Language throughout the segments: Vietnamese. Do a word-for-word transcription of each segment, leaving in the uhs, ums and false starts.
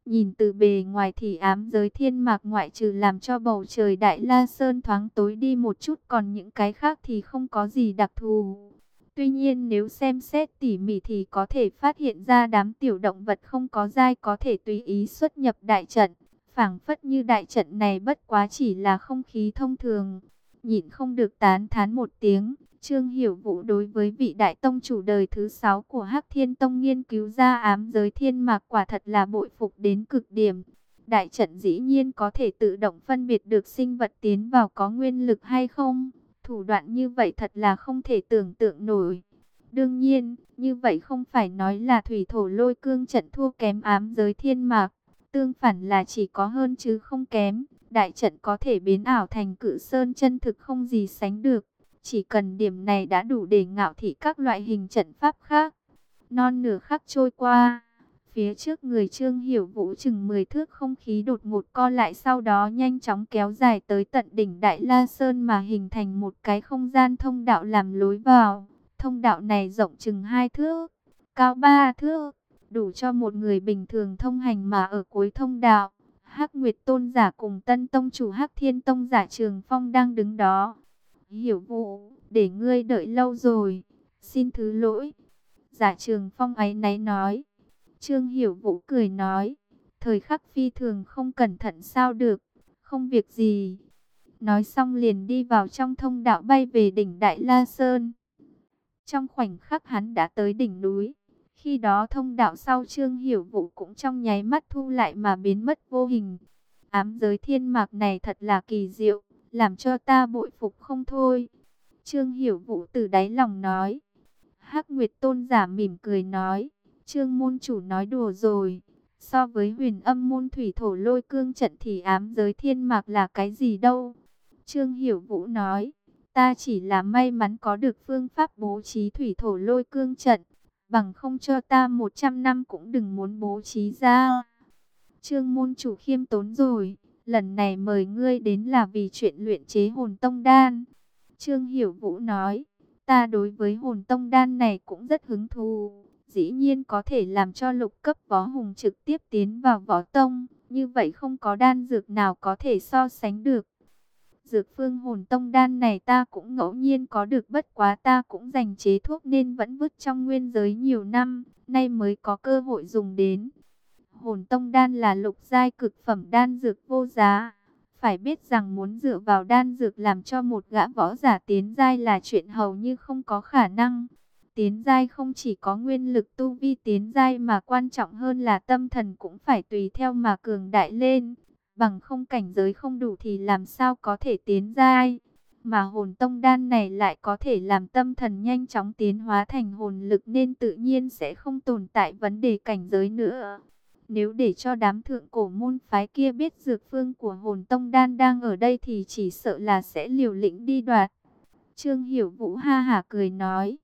Nhìn từ bề ngoài thì ám giới thiên mạc ngoại trừ làm cho bầu trời Đại La Sơn thoáng tối đi một chút, còn những cái khác thì không có gì đặc thù. Tuy nhiên nếu xem xét tỉ mỉ thì có thể phát hiện ra đám tiểu động vật không có giai có thể tùy ý xuất nhập đại trận. Phảng phất như đại trận này bất quá chỉ là không khí thông thường. Nhịn không được tán thán một tiếng, Trương Hiểu Vũ đối với vị đại tông chủ đời thứ sáu của Hắc Thiên Tông nghiên cứu ra ám giới thiên mạc quả thật là bội phục đến cực điểm. Đại trận dĩ nhiên có thể tự động phân biệt được sinh vật tiến vào có nguyên lực hay không. Thủ đoạn như vậy thật là không thể tưởng tượng nổi. Đương nhiên, như vậy không phải nói là thủy thổ lôi cương trận thua kém ám giới thiên mạc. Tương phản là chỉ có hơn chứ không kém. Đại trận có thể biến ảo thành cự sơn chân thực không gì sánh được. Chỉ cần điểm này đã đủ để ngạo thị các loại hình trận pháp khác. Non nửa khắc trôi qua, phía trước người Trương Hiểu Vũ chừng mười thước không khí đột ngột co lại, sau đó nhanh chóng kéo dài tới tận đỉnh Đại La Sơn mà hình thành một cái không gian thông đạo làm lối vào. Thông đạo này rộng chừng hai thước, cao ba thước, đủ cho một người bình thường thông hành, mà ở cuối thông đạo, Hắc Nguyệt Tôn giả cùng Tân Tông chủ Hắc Thiên Tông giả Trường Phong đang đứng đó. Hiểu Vũ, để ngươi đợi lâu rồi, xin thứ lỗi. Giả Trường Phong áy náy nói. Trương Hiểu Vũ cười nói, thời khắc phi thường không cẩn thận sao được, không việc gì. Nói xong liền đi vào trong thông đạo bay về đỉnh Đại La Sơn. Trong khoảnh khắc hắn đã tới đỉnh núi. Khi đó thông đạo sau Trương Hiểu Vũ cũng trong nháy mắt thu lại mà biến mất vô hình. Ám giới thiên mạc này thật là kỳ diệu, làm cho ta bội phục không thôi. Trương Hiểu Vũ từ đáy lòng nói. Hắc Nguyệt Tôn giả mỉm cười nói, Trương môn chủ nói đùa rồi. So với huyền âm môn thủy thổ lôi cương trận thì ám giới thiên mạc là cái gì đâu. Trương Hiểu Vũ nói, ta chỉ là may mắn có được phương pháp bố trí thủy thổ lôi cương trận. Bằng không cho ta một trăm năm cũng đừng muốn bố trí ra. Trương môn chủ khiêm tốn rồi, lần này mời ngươi đến là vì chuyện luyện chế hồn tông đan. Trương Hiểu Vũ nói, ta đối với hồn tông đan này cũng rất hứng thú. Dĩ nhiên có thể làm cho lục cấp võ hùng trực tiếp tiến vào võ tông. Như vậy không có đan dược nào có thể so sánh được. Dược phương hồn tông đan này ta cũng ngẫu nhiên có được, bất quá ta cũng dành chế thuốc nên vẫn vứt trong nguyên giới nhiều năm. Nay mới có cơ hội dùng đến. Hồn tông đan là lục giai cực phẩm đan dược vô giá. Phải biết rằng muốn dựa vào đan dược làm cho một gã võ giả tiến giai là chuyện hầu như không có khả năng. Tiến giai không chỉ có nguyên lực tu vi tiến giai mà quan trọng hơn là tâm thần cũng phải tùy theo mà cường đại lên. Bằng không cảnh giới không đủ thì làm sao có thể tiến giai. Mà hồn tông đan này lại có thể làm tâm thần nhanh chóng tiến hóa thành hồn lực nên tự nhiên sẽ không tồn tại vấn đề cảnh giới nữa. Nếu để cho đám thượng cổ môn phái kia biết dược phương của hồn tông đan đang ở đây thì chỉ sợ là sẽ liều lĩnh đi đoạt. Trương Hiểu Vũ ha hả cười nói.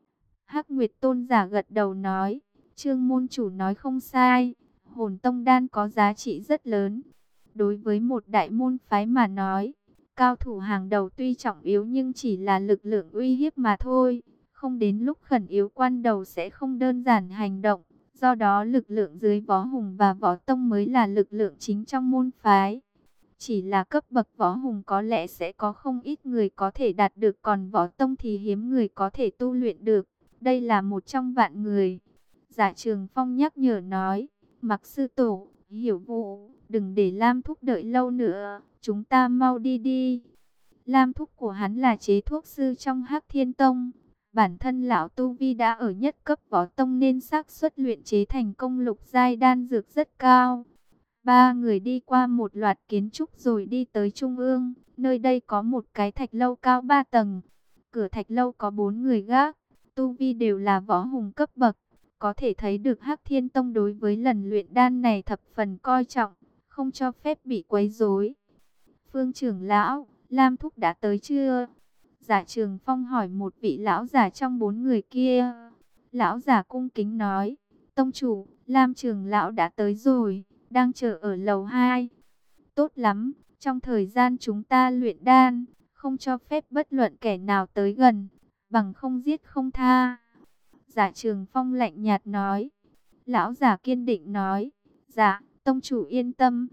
Hắc Nguyệt Tôn giả gật đầu nói, Trương môn chủ nói không sai, hồn tông đan có giá trị rất lớn. Đối với một đại môn phái mà nói, cao thủ hàng đầu tuy trọng yếu nhưng chỉ là lực lượng uy hiếp mà thôi. Không đến lúc khẩn yếu quan đầu sẽ không đơn giản hành động. Do đó lực lượng dưới võ hùng và võ tông mới là lực lượng chính trong môn phái. Chỉ là cấp bậc võ hùng có lẽ sẽ có không ít người có thể đạt được, còn võ tông thì hiếm người có thể tu luyện được. Đây là một trong vạn người. Giả Trường Phong nhắc nhở nói, Mặc sư tổ, Hiểu Vũ, đừng để Lam Thúc đợi lâu nữa, chúng ta mau đi đi. Lam Thúc của hắn là chế thuốc sư trong Hắc Thiên Tông. Bản thân lão tu vi đã ở nhất cấp võ tông nên xác suất luyện chế thành công lục giai đan dược rất cao. Ba người đi qua một loạt kiến trúc rồi đi tới trung ương. Nơi đây có một cái thạch lâu cao ba tầng. Cửa thạch lâu có bốn người gác. Tu vi đều là võ hùng cấp bậc. Có thể thấy được Hắc Thiên Tông đối với lần luyện đan này thập phần coi trọng, không cho phép bị quấy rối. Phương trưởng lão, Lam Thúc đã tới chưa? Giả Trường Phong hỏi một vị lão giả trong bốn người kia. Lão giả cung kính nói, tông chủ, Lam trưởng lão đã tới rồi, đang chờ ở lầu hai. Tốt lắm, trong thời gian chúng ta luyện đan, không cho phép bất luận kẻ nào tới gần, bằng không giết không tha. Giả Trường Phong lạnh nhạt nói. Lão giả kiên định nói, dạ, Tông chủ yên tâm.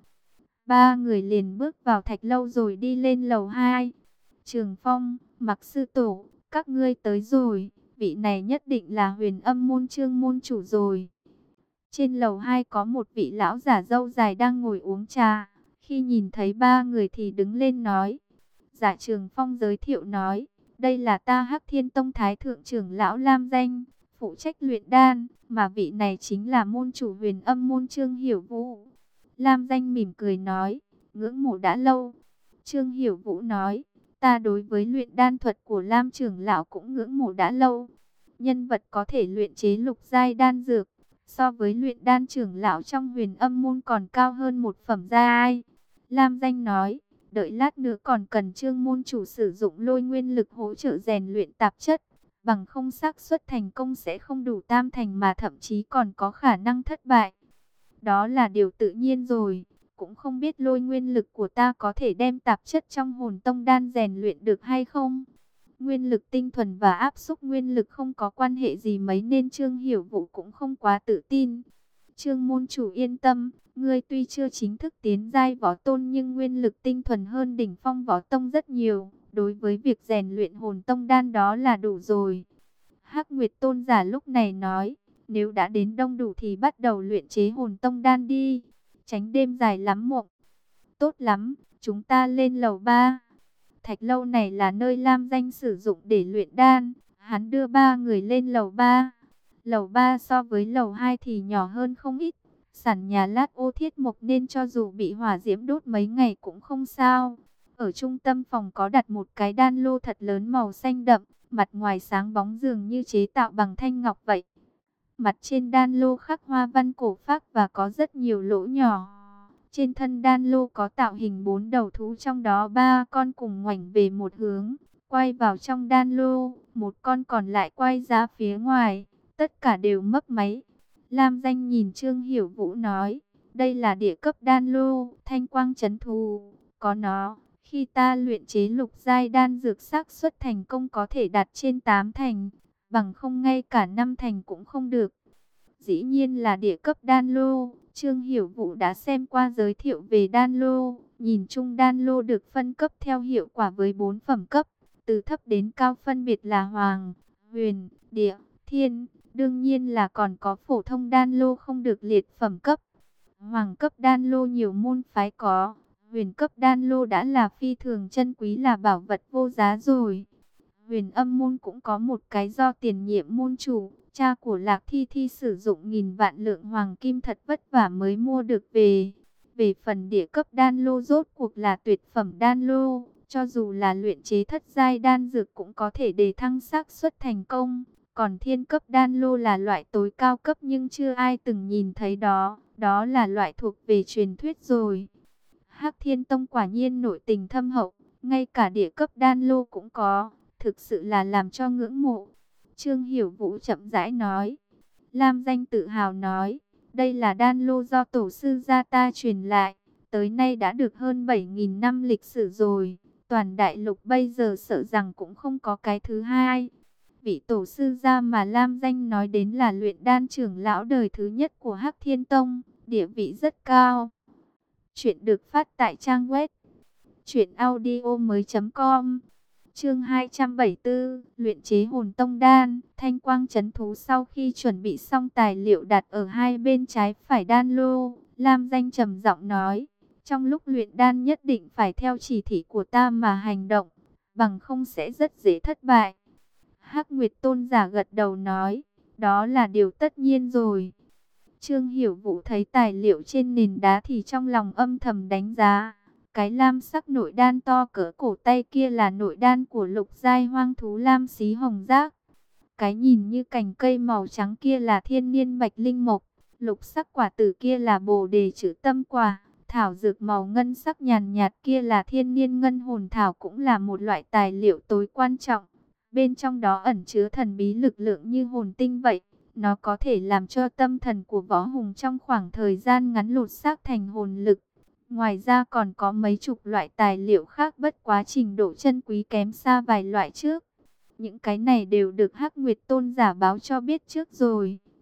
Ba người liền bước vào thạch lâu rồi đi lên lầu hai. Trường Phong, Mặc sư tổ, các ngươi tới rồi, vị này nhất định là Huyền Âm môn Trương môn chủ rồi. Trên lầu hai có một vị lão giả râu dài đang ngồi uống trà, khi nhìn thấy ba người thì đứng lên nói. Giả Trường Phong giới thiệu nói, đây là ta Hắc Thiên Tông Thái Thượng trưởng lão Lam Danh, phụ trách luyện đan, mà vị này chính là môn chủ Huyền Âm môn Trương Hiểu Vũ. Lam Danh mỉm cười nói, ngưỡng mộ đã lâu. Trương Hiểu Vũ nói, ta đối với luyện đan thuật của Lam trưởng lão cũng ngưỡng mộ đã lâu. Nhân vật có thể luyện chế lục giai đan dược, so với luyện đan trưởng lão trong Huyền Âm môn còn cao hơn một phẩm giai. Lam Danh nói, đợi lát nữa còn cần Trương môn chủ sử dụng lôi nguyên lực hỗ trợ rèn luyện tạp chất, bằng không xác suất thành công sẽ không đủ tam thành mà thậm chí còn có khả năng thất bại. Đó là điều tự nhiên rồi, cũng không biết lôi nguyên lực của ta có thể đem tạp chất trong hồn tông đan rèn luyện được hay không. Nguyên lực tinh thuần và áp xúc nguyên lực không có quan hệ gì mấy nên Trương Hiểu Vũ cũng không quá tự tin. Trương môn chủ yên tâm, ngươi tuy chưa chính thức tiến giai võ tôn nhưng nguyên lực tinh thuần hơn đỉnh phong võ tông rất nhiều. Đối với việc rèn luyện hồn tông đan đó là đủ rồi. Hắc Nguyệt tôn giả lúc này nói, nếu đã đến đông đủ thì bắt đầu luyện chế hồn tông đan đi, tránh đêm dài lắm mộng. Tốt lắm, chúng ta lên lầu ba. Thạch lâu này là nơi Lam Danh sử dụng để luyện đan, hắn đưa ba người lên lầu ba. Lầu ba so với lầu hai thì nhỏ hơn không ít, sàn nhà lát ô thiết mộc nên cho dù bị hỏa diễm đốt mấy ngày cũng không sao. Ở trung tâm phòng có đặt một cái đan lô thật lớn màu xanh đậm, mặt ngoài sáng bóng dường như chế tạo bằng thanh ngọc vậy. Mặt trên đan lô khắc hoa văn cổ phác và có rất nhiều lỗ nhỏ. Trên thân đan lô có tạo hình bốn đầu thú, trong đó ba con cùng ngoảnh về một hướng, quay vào trong đan lô, một con còn lại quay ra phía ngoài, tất cả đều mấp máy. Lam Danh nhìn Trương Hiểu Vũ nói, đây là địa cấp đan lô, thanh quang trấn thù, có nó, khi ta luyện chế lục giai đan dược xác suất thành công có thể đạt trên tám thành, bằng không ngay cả năm thành cũng không được. Dĩ nhiên là địa cấp đan lô. Trương Hiểu Vũ đã xem qua giới thiệu về đan lô, nhìn chung đan lô được phân cấp theo hiệu quả với bốn phẩm cấp, từ thấp đến cao phân biệt là hoàng, huyền, địa, thiên, đương nhiên là còn có phổ thông đan lô không được liệt phẩm cấp. Hoàng cấp đan lô nhiều môn phái có, huyền cấp đan lô đã là phi thường chân quý, là bảo vật vô giá rồi. Huyền Âm môn cũng có một cái do tiền nhiệm môn chủ, cha của Lạc Thi Thi sử dụng nghìn vạn lượng hoàng kim thật vất vả mới mua được về. Về phần địa cấp đan lô rốt cuộc là tuyệt phẩm đan lô, cho dù là luyện chế thất giai đan dược cũng có thể đề thăng xác suất thành công. Còn thiên cấp đan lô là loại tối cao cấp nhưng chưa ai từng nhìn thấy đó, đó là loại thuộc về truyền thuyết rồi. Hắc Thiên Tông quả nhiên nội tình thâm hậu, ngay cả địa cấp đan lô cũng có, thực sự là làm cho ngưỡng mộ. Trương Hiểu Vũ chậm rãi nói. Lam Danh tự hào nói, đây là đan lô do tổ sư gia ta truyền lại, tới nay đã được hơn bảy nghìn năm lịch sử rồi, toàn đại lục bây giờ sợ rằng cũng không có cái thứ hai. Vị tổ sư gia mà Lam Danh nói đến là luyện đan trưởng lão đời thứ nhất của Hắc Thiên Tông, địa vị rất cao. Chuyện được phát tại trang web truyện audio mới chấm com. Chương hai trăm bảy mươi tư, luyện chế hồn tông đan, thanh quang trấn thú. Sau khi chuẩn bị xong tài liệu đặt ở hai bên trái phải đan lô, Lam Danh trầm giọng nói, trong lúc luyện đan nhất định phải theo chỉ thị của ta mà hành động, bằng không sẽ rất dễ thất bại. Hắc Nguyệt tôn giả gật đầu nói, đó là điều tất nhiên rồi. Trương Hiểu Vũ thấy tài liệu trên nền đá thì trong lòng âm thầm đánh giá. Cái lam sắc nội đan to cỡ cổ tay kia là nội đan của lục giai hoang thú lam xí hồng giác. Cái nhìn như cành cây màu trắng kia là thiên niên bạch linh mộc. Lục sắc quả tử kia là bồ đề chữ tâm quả. Thảo dược màu ngân sắc nhàn nhạt kia là thiên niên ngân hồn thảo, cũng là một loại tài liệu tối quan trọng. Bên trong đó ẩn chứa thần bí lực lượng như hồn tinh vậy. Nó có thể làm cho tâm thần của võ hùng trong khoảng thời gian ngắn lột xác thành hồn lực. Ngoài ra còn có mấy chục loại tài liệu khác, bất quá trình độ chân quý kém xa vài loại trước. Những cái này đều được Hắc Nguyệt tôn giả báo cho biết trước rồi.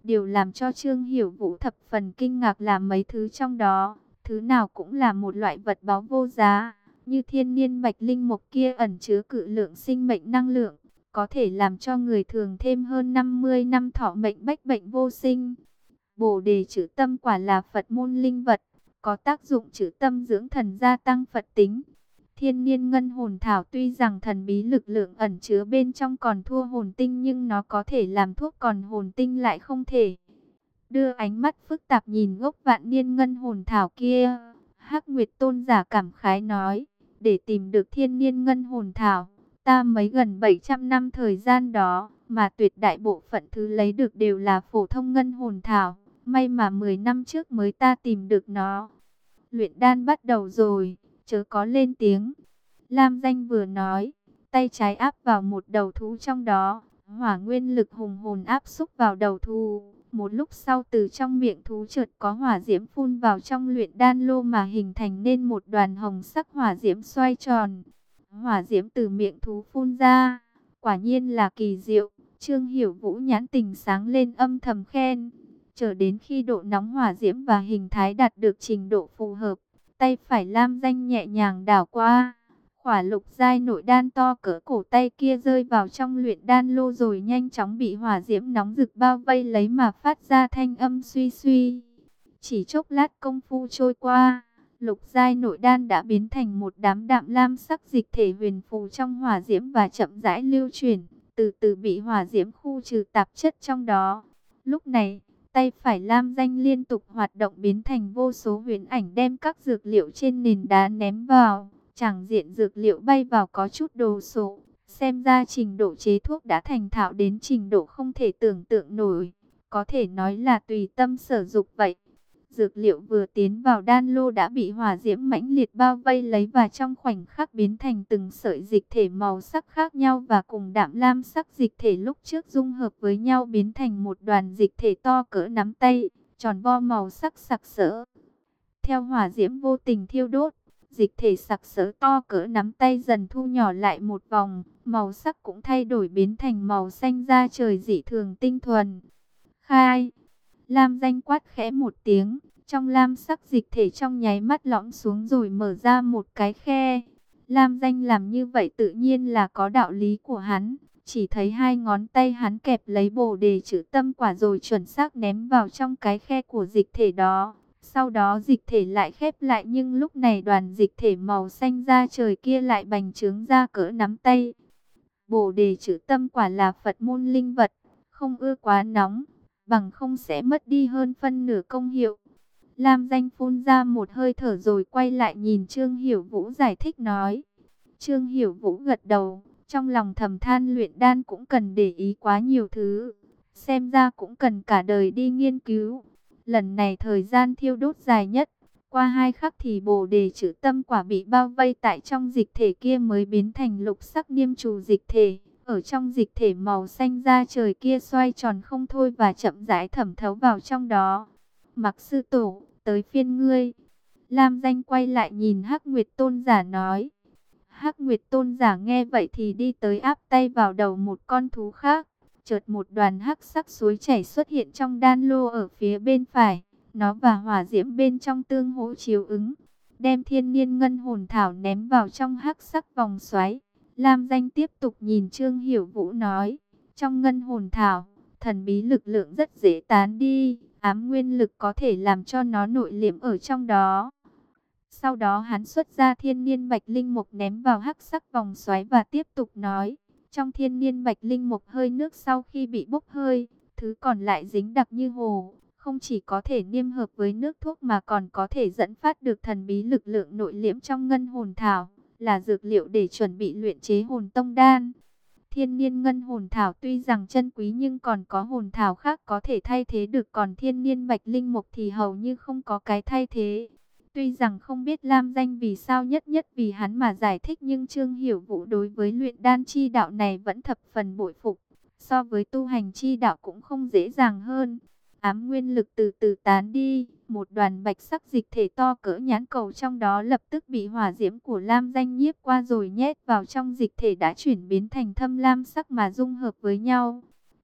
Điều làm cho Trương Hiểu Vũ thập phần kinh ngạc là mấy thứ trong đó, thứ nào cũng là một loại vật báu vô giá, như thiên niên bạch linh mục kia ẩn chứa cự lượng sinh mệnh năng lượng, có thể làm cho người thường thêm hơn năm mươi năm thọ mệnh bách bệnh vô sinh. Bồ đề trữ tâm quả là Phật môn linh vật, có tác dụng trữ tâm dưỡng thần, gia tăng Phật tính. Thiên niên ngân hồn thảo tuy rằng thần bí lực lượng ẩn chứa bên trong còn thua hồn tinh, nhưng nó có thể làm thuốc, còn hồn tinh lại không thể. Đưa ánh mắt phức tạp nhìn gốc vạn niên ngân hồn thảo kia, Hắc Nguyệt Tôn giả cảm khái nói, để tìm được thiên niên ngân hồn thảo, ta mấy gần bảy trăm năm thời gian đó, mà tuyệt đại bộ phận thứ lấy được đều là phổ thông ngân hồn thảo, may mà mười năm trước mới ta tìm được nó. Luyện đan bắt đầu rồi, chớ có lên tiếng. Lam Danh vừa nói, tay trái áp vào một đầu thú trong đó, hỏa nguyên lực hùng hồn áp xúc vào đầu thú. Một lúc sau từ trong miệng thú chợt có hỏa diễm phun vào trong luyện đan lô mà hình thành nên một đoàn hồng sắc hỏa diễm xoay tròn. Hỏa diễm từ miệng thú phun ra, quả nhiên là kỳ diệu. Trương Hiểu Vũ nhãn tình sáng lên âm thầm khen. Chờ đến khi độ nóng hỏa diễm và hình thái đạt được trình độ phù hợp, tay phải Lam Danh nhẹ nhàng đảo qua. Khỏa lục giai nội đan to cỡ cổ tay kia rơi vào trong luyện đan lô rồi nhanh chóng bị hỏa diễm nóng rực bao vây lấy mà phát ra thanh âm suy suy. Chỉ chốc lát công phu trôi qua, lục giai nội đan đã biến thành một đám đạm lam sắc dịch thể huyền phù trong hỏa diễm và chậm rãi lưu chuyển, từ từ bị hỏa diễm khu trừ tạp chất trong đó. Lúc này, tay phải Lam Danh liên tục hoạt động biến thành vô số huyền ảnh đem các dược liệu trên nền đá ném vào. Chẳng diện dược liệu bay vào có chút đồ sộ, xem ra trình độ chế thuốc đã thành thạo đến trình độ không thể tưởng tượng nổi, có thể nói là tùy tâm sở dục vậy. Dược liệu vừa tiến vào đan lô đã bị hỏa diễm mãnh liệt bao vây lấy và trong khoảnh khắc biến thành từng sợi dịch thể màu sắc khác nhau và cùng đạm lam sắc dịch thể lúc trước dung hợp với nhau biến thành một đoàn dịch thể to cỡ nắm tay, tròn vo màu sắc sặc sỡ. Theo hỏa diễm vô tình thiêu đốt, dịch thể sặc sỡ to cỡ nắm tay dần thu nhỏ lại một vòng, màu sắc cũng thay đổi biến thành màu xanh da trời dị thường tinh thuần. Khai! Lam Danh quát khẽ một tiếng, trong lam sắc dịch thể trong nháy mắt lõm xuống rồi mở ra một cái khe. Lam Danh làm như vậy tự nhiên là có đạo lý của hắn, chỉ thấy hai ngón tay hắn kẹp lấy bồ đề trữ tâm quả rồi chuẩn xác ném vào trong cái khe của dịch thể đó. Sau đó dịch thể lại khép lại, nhưng lúc này đoàn dịch thể màu xanh da trời kia lại bành trướng ra cỡ nắm tay. Bồ đề trữ tâm quả là Phật môn linh vật, không ưa quá nóng, bằng không sẽ mất đi hơn phân nửa công hiệu. Lam Danh phun ra một hơi thở rồi quay lại nhìn Trương Hiểu Vũ giải thích nói. Trương Hiểu Vũ gật đầu, trong lòng thầm than luyện đan cũng cần để ý quá nhiều thứ, xem ra cũng cần cả đời đi nghiên cứu. Lần này thời gian thiêu đốt dài nhất, qua hai khắc thì bồ đề trữ tâm quả bị bao vây tại trong dịch thể kia mới biến thành lục sắc niêm trù dịch thể. Ở trong dịch thể màu xanh da trời kia xoay tròn không thôi và chậm rãi thẩm thấu vào trong đó. Mặc sư tổ, tới phiên ngươi. Lam Danh quay lại nhìn Hắc Nguyệt Tôn giả nói. Hắc Nguyệt Tôn giả nghe vậy thì đi tới áp tay vào đầu một con thú khác. Chợt một đoàn hắc sắc suối chảy xuất hiện trong đan lô ở phía bên phải. Nó và hỏa diễm bên trong tương hỗ chiếu ứng, đem thiên niên ngân hồn thảo ném vào trong hắc sắc vòng xoáy. Lam Danh tiếp tục nhìn Trương Hiểu Vũ nói, trong ngân hồn thảo, thần bí lực lượng rất dễ tán đi, ám nguyên lực có thể làm cho nó nội liễm ở trong đó. Sau đó hắn xuất ra thiên niên bạch linh mục ném vào hắc sắc vòng xoáy và tiếp tục nói, trong thiên niên bạch linh mục hơi nước sau khi bị bốc hơi, thứ còn lại dính đặc như hồ, không chỉ có thể niêm hợp với nước thuốc mà còn có thể dẫn phát được thần bí lực lượng nội liễm trong ngân hồn thảo, là dược liệu để chuẩn bị luyện chế hồn tông đan. Thiên niên ngân hồn thảo tuy rằng chân quý nhưng còn có hồn thảo khác có thể thay thế được, còn thiên niên bạch linh mục thì hầu như không có cái thay thế. Tuy rằng không biết Lam Danh vì sao nhất nhất vì hắn mà giải thích, nhưng Trương Hiểu Vũ đối với luyện đan chi đạo này vẫn thập phần bội phục. So với tu hành chi đạo cũng không dễ dàng hơn. Ám nguyên lực từ từ tán đi, một đoàn bạch sắc dịch thể to cỡ nhãn cầu trong đó lập tức bị hỏa diễm của Lam Danh nhiếp qua rồi nhét vào trong dịch thể đã chuyển biến thành thâm lam sắc mà dung hợp với nhau.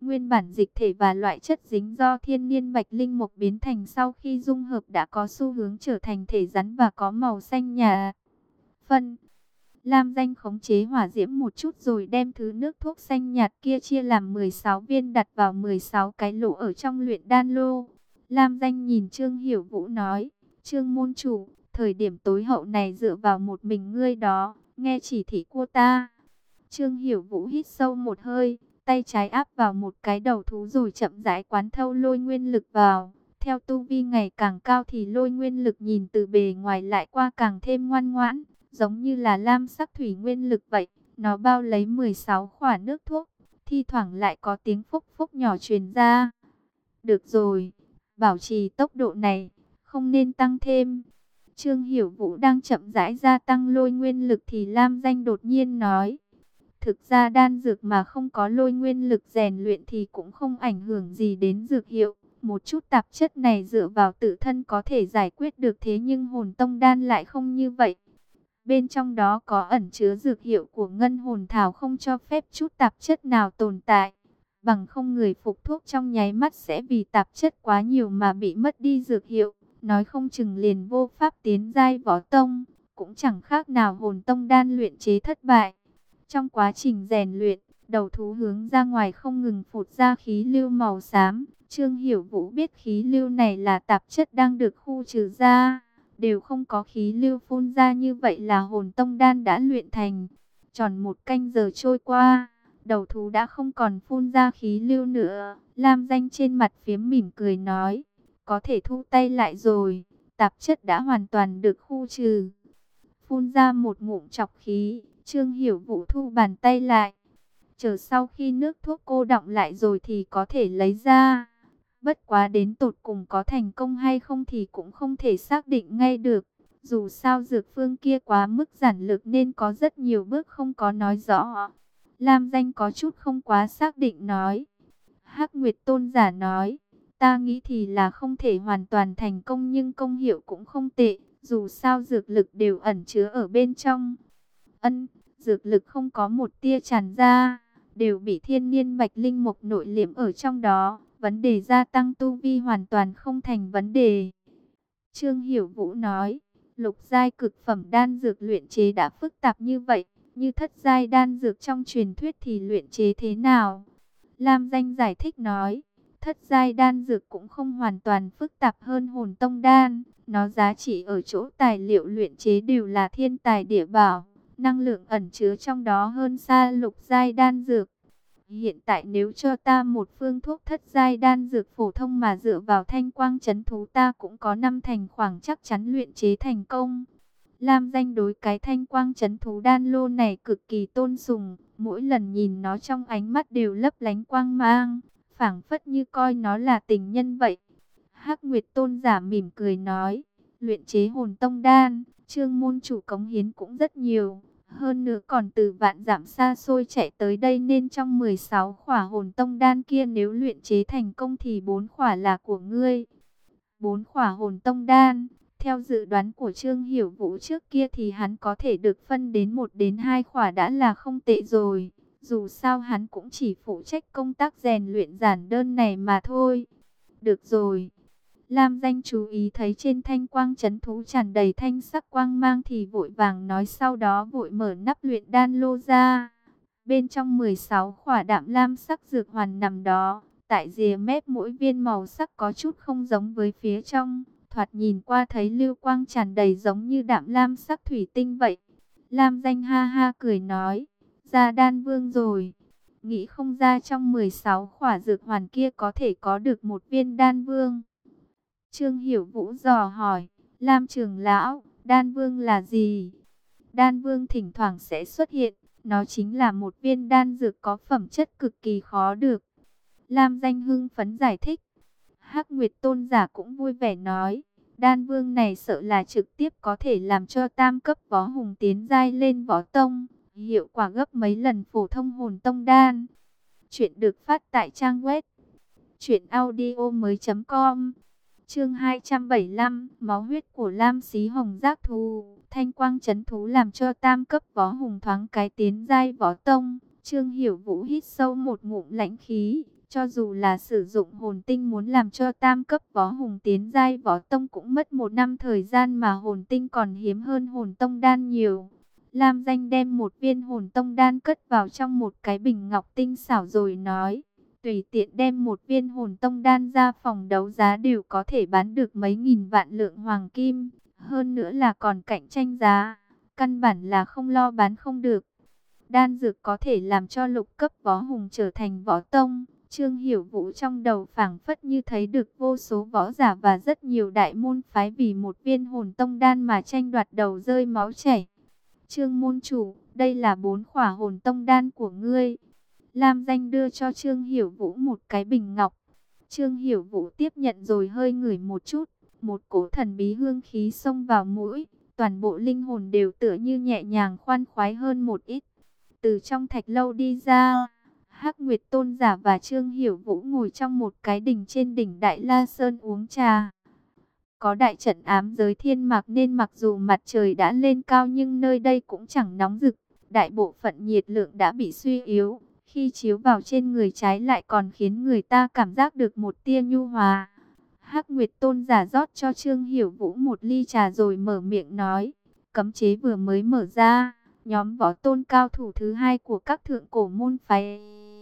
Nguyên bản dịch thể và loại chất dính do thiên niên bạch linh mục biến thành sau khi dung hợp đã có xu hướng trở thành thể rắn và có màu xanh nhà. Phân. Lam Danh khống chế hỏa diễm một chút rồi đem thứ nước thuốc xanh nhạt kia chia làm mười sáu viên đặt vào mười sáu cái lỗ ở trong luyện đan lô. Lam Danh nhìn Trương Hiểu Vũ nói, Trương môn chủ, thời điểm tối hậu này dựa vào một mình ngươi đó, nghe chỉ thị của ta. Trương Hiểu Vũ hít sâu một hơi, tay trái áp vào một cái đầu thú rồi chậm rãi quán thâu lôi nguyên lực vào. Theo tu vi ngày càng cao thì lôi nguyên lực nhìn từ bề ngoài lại qua càng thêm ngoan ngoãn, giống như là lam sắc thủy nguyên lực vậy. Nó bao lấy mười sáu khỏa nước thuốc, thi thoảng lại có tiếng phúc phúc nhỏ truyền ra. Được rồi, bảo trì tốc độ này, không nên tăng thêm. Trương Hiểu Vũ đang chậm rãi gia tăng lôi nguyên lực thì Lam Danh đột nhiên nói. Thực ra đan dược mà không có lôi nguyên lực rèn luyện thì cũng không ảnh hưởng gì đến dược hiệu. Một chút tạp chất này dựa vào tự thân có thể giải quyết được, thế nhưng hồn tông đan lại không như vậy. Bên trong đó có ẩn chứa dược hiệu của ngân hồn thảo, không cho phép chút tạp chất nào tồn tại. Bằng không người phục thuốc trong nháy mắt sẽ vì tạp chất quá nhiều mà bị mất đi dược hiệu. Nói không chừng liền vô pháp tiến giai võ tông, cũng chẳng khác nào hồn tông đan luyện chế thất bại. Trong quá trình rèn luyện, đầu thú hướng ra ngoài không ngừng phụt ra khí lưu màu xám. Trương Hiểu Vũ biết khí lưu này là tạp chất đang được khu trừ ra. Đều không có khí lưu phun ra, như vậy là hồn tông đan đã luyện thành. Tròn một canh giờ trôi qua, đầu thú đã không còn phun ra khí lưu nữa. Lam Danh trên mặt phiếm mỉm cười nói, có thể thu tay lại rồi, tạp chất đã hoàn toàn được khu trừ. Phun ra một ngụm trọc khí, Trương Hiểu Vũ thu bàn tay lại. Chờ sau khi nước thuốc cô đọng lại rồi thì có thể lấy ra. Bất quá đến tột cùng có thành công hay không thì cũng không thể xác định ngay được. Dù sao dược phương kia quá mức giản lược nên có rất nhiều bước không có nói rõ. Lam Danh có chút không quá xác định nói. Hắc Nguyệt Tôn giả nói, ta nghĩ thì là không thể hoàn toàn thành công nhưng công hiệu cũng không tệ. Dù sao dược lực đều ẩn chứa ở bên trong. Ân, dược lực không có một tia tràn ra, đều bị thiên niên bạch linh mục nội liễm ở trong đó. Vấn đề gia tăng tu vi hoàn toàn không thành vấn đề. Trương Hiểu Vũ nói, lục giai cực phẩm đan dược luyện chế đã phức tạp như vậy, như thất giai đan dược trong truyền thuyết thì luyện chế thế nào? Lam Danh giải thích nói, thất giai đan dược cũng không hoàn toàn phức tạp hơn hồn tông đan. Nó giá trị ở chỗ tài liệu luyện chế đều là thiên tài địa bảo, năng lượng ẩn chứa trong đó hơn xa lục giai đan dược. Hiện tại nếu cho ta một phương thuốc thất giai đan dược phổ thông mà dựa vào thanh quang trấn thú, ta cũng có năm thành khoảng chắc chắn luyện chế thành công. Lam Danh đối cái thanh quang trấn thú đan lô này cực kỳ tôn sùng, mỗi lần nhìn nó trong ánh mắt đều lấp lánh quang mang, phảng phất như coi nó là tình nhân vậy. Hắc Nguyệt Tôn giả mỉm cười nói, luyện chế hồn tông đan, Trương môn chủ cống hiến cũng rất nhiều. Hơn nữa còn từ vạn dặm xa xôi chạy tới đây, nên trong mười sáu khỏa hồn tông đan kia nếu luyện chế thành công thì bốn khỏa là của ngươi. Bốn khỏa hồn tông đan, theo dự đoán của Trương Hiểu Vũ trước kia thì hắn có thể được phân đến một đến hai khỏa đã là không tệ rồi. Dù sao hắn cũng chỉ phụ trách công tác rèn luyện giản đơn này mà thôi. Được rồi. Lam Danh chú ý thấy trên thanh quang trấn thú tràn đầy thanh sắc quang mang thì vội vàng nói, sau đó vội mở nắp luyện đan lô ra. Bên trong mười sáu khỏa đạm lam sắc dược hoàn nằm đó, tại rìa mép mỗi viên màu sắc có chút không giống với phía trong, thoạt nhìn qua thấy lưu quang tràn đầy giống như đạm lam sắc thủy tinh vậy. Lam Danh ha ha cười nói, ra đan vương rồi. Nghĩ không ra trong mười sáu khỏa dược hoàn kia có thể có được một viên đan vương. Trương Hiểu Vũ dò hỏi, Lam trưởng lão, đan vương là gì? Đan vương thỉnh thoảng sẽ xuất hiện, nó chính là một viên đan dược có phẩm chất cực kỳ khó được. Lam Danh hưng phấn giải thích. Hắc Nguyệt Tôn giả cũng vui vẻ nói, đan vương này sợ là trực tiếp có thể làm cho tam cấp võ hùng tiến giai lên võ tông, hiệu quả gấp mấy lần phổ thông hồn tông đan. Chuyện được phát tại trang web truyện audio mới chấm com. Chương hai trăm bảy mươi lăm, máu huyết của Lam Xí Hồng giác thú, thanh quang trấn thú làm cho tam cấp võ hùng thoáng cái tiến giai võ tông. Trương Hiểu Vũ hít sâu một ngụm lãnh khí, Cho dù là sử dụng hồn tinh muốn làm cho tam cấp võ hùng tiến giai võ tông cũng mất một năm thời gian, mà hồn tinh còn hiếm hơn hồn tông đan nhiều. Lam Danh đem một viên hồn tông đan cất vào trong một cái bình ngọc tinh xảo rồi nói, tùy tiện đem một viên hồn tông đan ra phòng đấu giá đều có thể bán được mấy nghìn vạn lượng hoàng kim, hơn nữa là còn cạnh tranh giá, căn bản là không lo bán không được. Đan dược có thể làm cho lục cấp võ hùng trở thành võ tông. Trương Hiểu Vũ trong đầu phảng phất như thấy được vô số võ giả và rất nhiều đại môn phái vì một viên hồn tông đan mà tranh đoạt đầu rơi máu chảy. Trương môn chủ, đây là bốn khỏa hồn tông đan của ngươi. Lam Danh đưa cho Trương Hiểu Vũ một cái bình ngọc. Trương Hiểu Vũ tiếp nhận rồi hơi ngửi một chút, một cỗ thần bí hương khí xông vào mũi, toàn bộ linh hồn đều tựa như nhẹ nhàng khoan khoái hơn một ít. Từ trong thạch lâu đi ra, Hắc Nguyệt Tôn giả và Trương Hiểu Vũ ngồi trong một cái đình trên đỉnh Đại La Sơn uống trà. Có đại trận ám giới thiên mạc nên mặc dù mặt trời đã lên cao nhưng nơi đây cũng chẳng nóng rực. Đại bộ phận nhiệt lượng đã bị suy yếu, khi chiếu vào trên người trái lại còn khiến người ta cảm giác được một tia nhu hòa. Hắc Nguyệt Tôn giả rót cho Trương Hiểu Vũ một ly trà rồi mở miệng nói, cấm chế vừa mới mở ra, nhóm võ tôn cao thủ thứ hai của các thượng cổ môn phái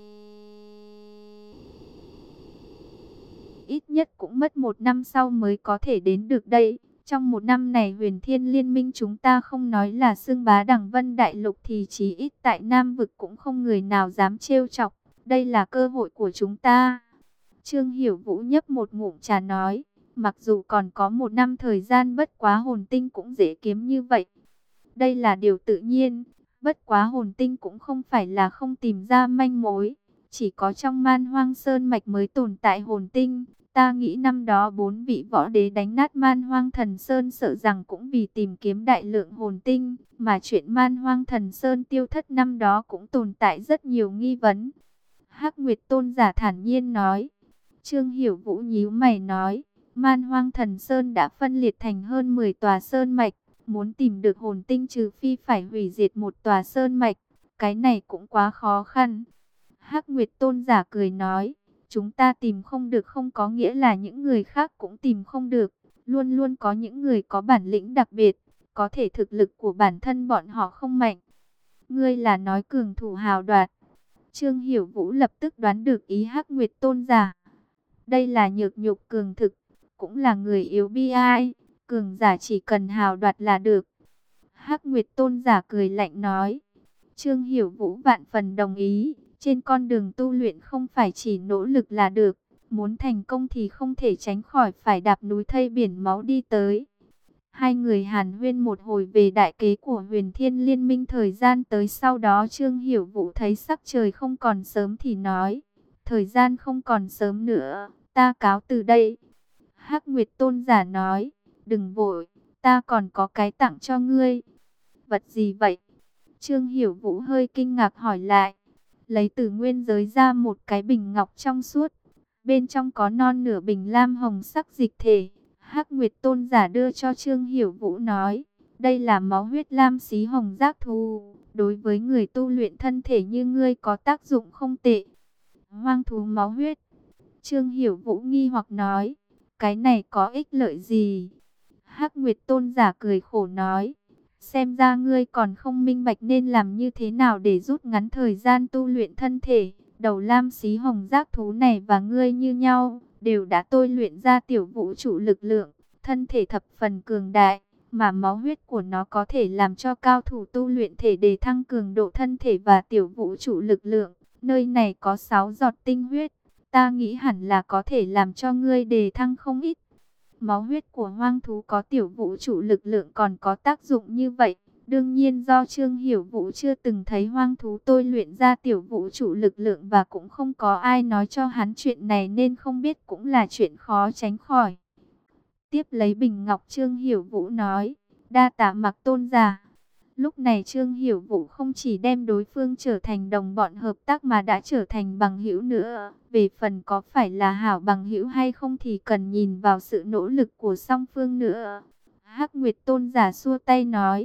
ít nhất cũng mất một năm sau mới có thể đến được đây. Trong một năm này Huyền Thiên Liên Minh chúng ta không nói là xưng bá Đằng Vân Đại Lục thì chí ít tại Nam Vực cũng không người nào dám trêu chọc. Đây là cơ hội của chúng ta. Trương Hiểu Vũ nhấp một ngụm trà nói, mặc dù còn có một năm thời gian bất quá hồn tinh cũng dễ kiếm như vậy. Đây là điều tự nhiên, bất quá hồn tinh cũng không phải là không tìm ra manh mối. Chỉ có trong Man Hoang Sơn Mạch mới tồn tại hồn tinh. Ta nghĩ năm đó bốn vị võ đế đánh nát Man Hoang Thần Sơn sợ rằng cũng vì tìm kiếm đại lượng hồn tinh. Mà chuyện Man Hoang Thần Sơn tiêu thất năm đó cũng tồn tại rất nhiều nghi vấn. Hắc Nguyệt Tôn giả thản nhiên nói. Trương Hiểu Vũ nhíu mày nói, Man Hoang Thần Sơn đã phân liệt thành hơn mười tòa sơn mạch. Muốn tìm được hồn tinh trừ phi phải hủy diệt một tòa sơn mạch. Cái này cũng quá khó khăn. Hắc Nguyệt Tôn giả cười nói, chúng ta tìm không được không có nghĩa là những người khác cũng tìm không được. Luôn luôn có những người có bản lĩnh đặc biệt, có thể thực lực của bản thân bọn họ không mạnh. Ngươi là nói cường thủ hào đoạt. Trương Hiểu Vũ lập tức đoán được ý Hắc Nguyệt Tôn giả. Đây là nhược nhục cường thực, cũng là người yếu bi ai. Cường giả chỉ cần hào đoạt là được. Hắc Nguyệt Tôn giả cười lạnh nói. Trương Hiểu Vũ vạn phần đồng ý. Trên con đường tu luyện không phải chỉ nỗ lực là được. Muốn thành công thì không thể tránh khỏi phải đạp núi thây biển máu đi tới. Hai người hàn huyên một hồi về đại kế của Huyền Thiên Liên Minh thời gian tới, sau đó Trương Hiểu Vũ thấy sắc trời không còn sớm thì nói. Thời gian không còn sớm nữa, ta cáo từ đây. Hắc Nguyệt Tôn giả nói, đừng vội, ta còn có cái tặng cho ngươi. Vật gì vậy? Trương Hiểu Vũ hơi kinh ngạc hỏi lại. Lấy từ nguyên giới ra một cái bình ngọc trong suốt. Bên trong có non nửa bình lam hồng sắc dịch thể. Hắc Nguyệt Tôn giả đưa cho Trương Hiểu Vũ nói. Đây là máu huyết lam xí hồng giác thú. Đối với người tu luyện thân thể như ngươi có tác dụng không tệ. Hoang thú máu huyết. Trương Hiểu Vũ nghi hoặc nói. Cái này có ích lợi gì? Hắc Nguyệt Tôn giả cười khổ nói. Xem ra ngươi còn không minh bạch nên làm như thế nào để rút ngắn thời gian tu luyện thân thể. Đầu lam xí hồng giác thú này và ngươi như nhau, đều đã tôi luyện ra tiểu vũ trụ lực lượng, thân thể thập phần cường đại, mà máu huyết của nó có thể làm cho cao thủ tu luyện thể đề thăng cường độ thân thể và tiểu vũ trụ lực lượng. Nơi này có sáu giọt tinh huyết, ta nghĩ hẳn là có thể làm cho ngươi đề thăng không ít. Máu huyết của hoang thú có tiểu vũ trụ lực lượng còn có tác dụng như vậy. Đương nhiên do Trương Hiểu Vũ chưa từng thấy hoang thú tôi luyện ra tiểu vũ trụ lực lượng và cũng không có ai nói cho hắn chuyện này nên không biết cũng là chuyện khó tránh khỏi. Tiếp lấy bình ngọc Trương Hiểu Vũ nói, đa tạ Mặc Tôn giả. Lúc này Trương Hiểu Vũ không chỉ đem đối phương trở thành đồng bọn hợp tác mà đã trở thành bằng hữu nữa. Về phần có phải là hảo bằng hữu hay không thì cần nhìn vào sự nỗ lực của song phương nữa. Hắc Nguyệt Tôn giả xua tay nói,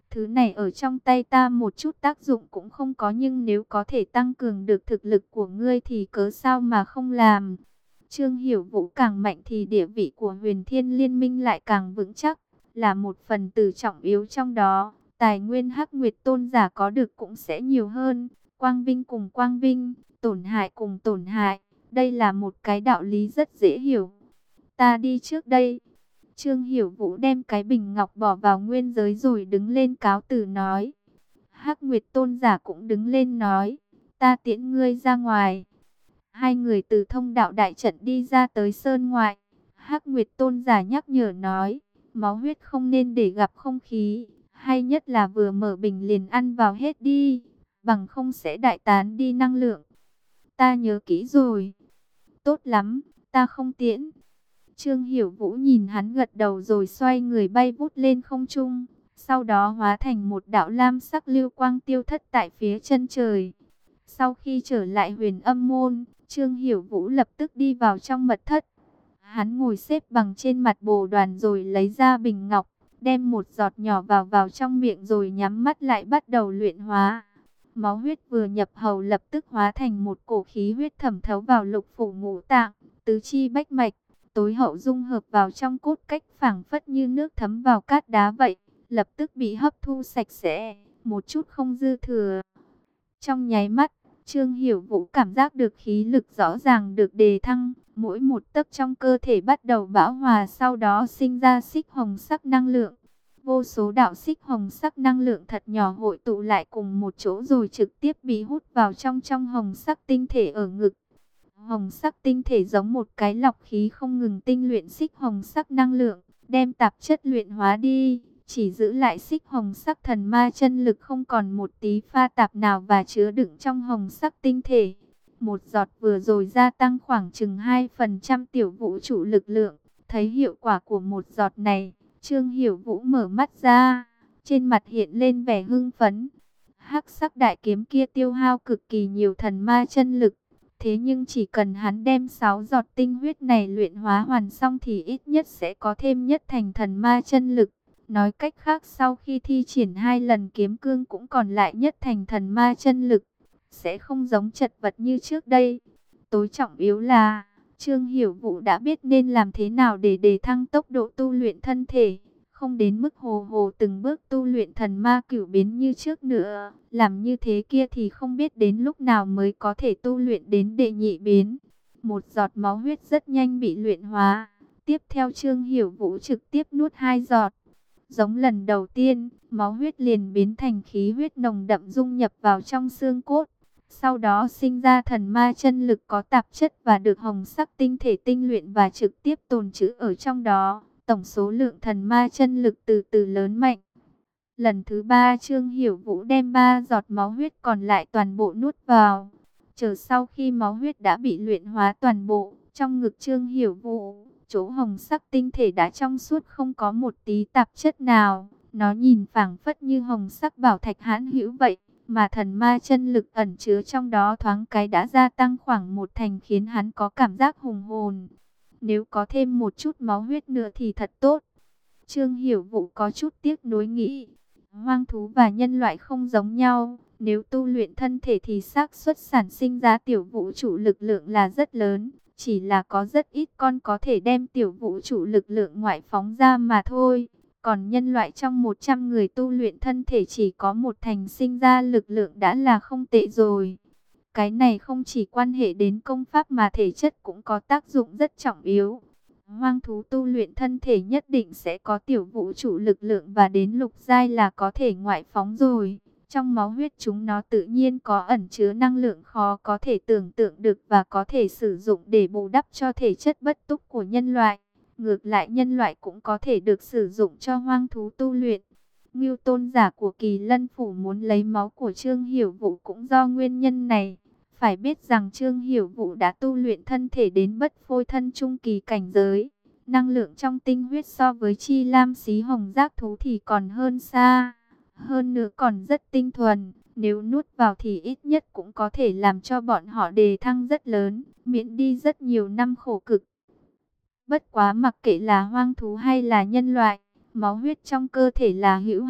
Thứ này ở trong tay ta một chút tác dụng cũng không có, nhưng nếu có thể tăng cường được thực lực của ngươi thì cớ sao mà không làm. Trương Hiểu Vũ càng mạnh thì địa vị của Huyền Thiên Liên Minh lại càng vững chắc, là một phần tử trọng yếu trong đó. Tài nguyên Hắc Nguyệt Tôn giả có được cũng sẽ nhiều hơn, quang vinh cùng quang vinh, tổn hại cùng tổn hại. Đây là một cái đạo lý rất dễ hiểu. Ta đi trước đây. Trương Hiểu Vũ đem cái bình ngọc bỏ vào nguyên giới rồi đứng lên cáo từ nói. Hắc Nguyệt Tôn giả cũng đứng lên nói, ta tiễn ngươi ra ngoài. Hai người từ thông đạo đại trận đi ra tới sơn ngoại. Hắc Nguyệt Tôn giả nhắc nhở nói, máu huyết không nên để gặp không khí, hay nhất là vừa mở bình liền ăn vào hết đi, bằng không sẽ đại tán đi năng lượng. Ta nhớ kỹ rồi. Tốt lắm, ta không tiễn. Trương Hiểu Vũ nhìn hắn gật đầu rồi xoay người bay vút lên không trung, sau đó hóa thành một đạo lam sắc lưu quang tiêu thất tại phía chân trời. Sau khi trở lại Huyền Âm môn, Trương Hiểu Vũ lập tức đi vào trong mật thất. Hắn ngồi xếp bằng trên mặt bồ đoàn rồi lấy ra bình ngọc, đem một giọt nhỏ vào vào trong miệng rồi nhắm mắt lại bắt đầu luyện hóa. Máu huyết vừa nhập hầu lập tức hóa thành một cổ khí huyết thẩm thấu vào lục phủ ngũ tạng, tứ chi bách mạch, tối hậu dung hợp vào trong cốt cách phảng phất như nước thấm vào cát đá vậy, lập tức bị hấp thu sạch sẽ, một chút không dư thừa. Trong nháy mắt, Trương Hiểu Vũ cảm giác được khí lực rõ ràng được đề thăng, mỗi một tấc trong cơ thể bắt đầu bão hòa, sau đó sinh ra xích hồng sắc năng lượng. Vô số đạo xích hồng sắc năng lượng thật nhỏ hội tụ lại cùng một chỗ rồi trực tiếp bị hút vào trong trong hồng sắc tinh thể ở ngực. Hồng sắc tinh thể giống một cái lọc khí không ngừng tinh luyện xích hồng sắc năng lượng, đem tạp chất luyện hóa đi, chỉ giữ lại xích hồng sắc thần ma chân lực không còn một tí pha tạp nào và chứa đựng trong hồng sắc tinh thể. Một giọt vừa rồi gia tăng khoảng chừng hai phần trăm tiểu vũ trụ lực lượng. Thấy hiệu quả của một giọt này, Trương Hiểu Vũ mở mắt ra, trên mặt hiện lên vẻ hưng phấn. Hắc sắc đại kiếm kia tiêu hao cực kỳ nhiều thần ma chân lực. Thế nhưng chỉ cần hắn đem sáu giọt tinh huyết này luyện hóa hoàn xong thì ít nhất sẽ có thêm nhất thành thần ma chân lực. Nói cách khác, sau khi thi triển hai lần kiếm cương cũng còn lại nhất thành thần ma chân lực, sẽ không giống chật vật như trước đây. Tối trọng yếu là, Trương Hiểu Vũ đã biết nên làm thế nào để đề thăng tốc độ tu luyện thân thể, không đến mức hồ hồ từng bước tu luyện thần ma cửu biến như trước nữa. Làm như thế kia thì không biết đến lúc nào mới có thể tu luyện đến đệ nhị biến. Một giọt máu huyết rất nhanh bị luyện hóa. Tiếp theo Trương Hiểu Vũ trực tiếp nuốt hai giọt. Giống lần đầu tiên, máu huyết liền biến thành khí huyết nồng đậm dung nhập vào trong xương cốt. Sau đó sinh ra thần ma chân lực có tạp chất và được hồng sắc tinh thể tinh luyện và trực tiếp tồn trữ ở trong đó. Tổng số lượng thần ma chân lực từ từ lớn mạnh. Lần thứ ba Trương Hiểu Vũ đem ba giọt máu huyết còn lại toàn bộ nuốt vào. Chờ sau khi máu huyết đã bị luyện hóa toàn bộ, trong ngực Trương Hiểu Vũ, chỗ hồng sắc tinh thể đã trong suốt không có một tí tạp chất nào. Nó nhìn phảng phất như hồng sắc bảo thạch hãn hữu vậy. Mà thần ma chân lực ẩn chứa trong đó thoáng cái đã gia tăng khoảng một thành khiến hắn có cảm giác hùng hồn. Nếu có thêm một chút máu huyết nữa thì thật tốt. Trương Hiểu Vũ có chút tiếc nuối nghĩ. Hoang thú và nhân loại không giống nhau. Nếu tu luyện thân thể thì xác suất sản sinh ra tiểu vũ trụ lực lượng là rất lớn. Chỉ là có rất ít con có thể đem tiểu vũ trụ lực lượng ngoại phóng ra mà thôi. Còn nhân loại trong một trăm người tu luyện thân thể chỉ có một thành sinh ra lực lượng đã là không tệ rồi. Cái này không chỉ quan hệ đến công pháp mà thể chất cũng có tác dụng rất trọng yếu. Hoang thú tu luyện thân thể nhất định sẽ có tiểu vũ trụ lực lượng và đến lục giai là có thể ngoại phóng rồi. Trong máu huyết chúng nó tự nhiên có ẩn chứa năng lượng khó có thể tưởng tượng được và có thể sử dụng để bù đắp cho thể chất bất túc của nhân loại. Ngược lại nhân loại cũng có thể được sử dụng cho hoang thú tu luyện. Ngưu tôn giả của Kỳ Lân Phủ muốn lấy máu của Trương Hiểu Vũ cũng do nguyên nhân này. Phải biết rằng Trương Hiểu Vũ đã tu luyện thân thể đến bất phôi thân trung kỳ cảnh giới. Năng lượng trong tinh huyết so với chi lam xí hồng giác thú thì còn hơn xa. Hơn nữa còn rất tinh thuần. Nếu nuốt vào thì ít nhất cũng có thể làm cho bọn họ đề thăng rất lớn, miễn đi rất nhiều năm khổ cực. Bất quá mặc kệ là hoang thú hay là nhân loại, máu huyết trong cơ thể là hữu hạn.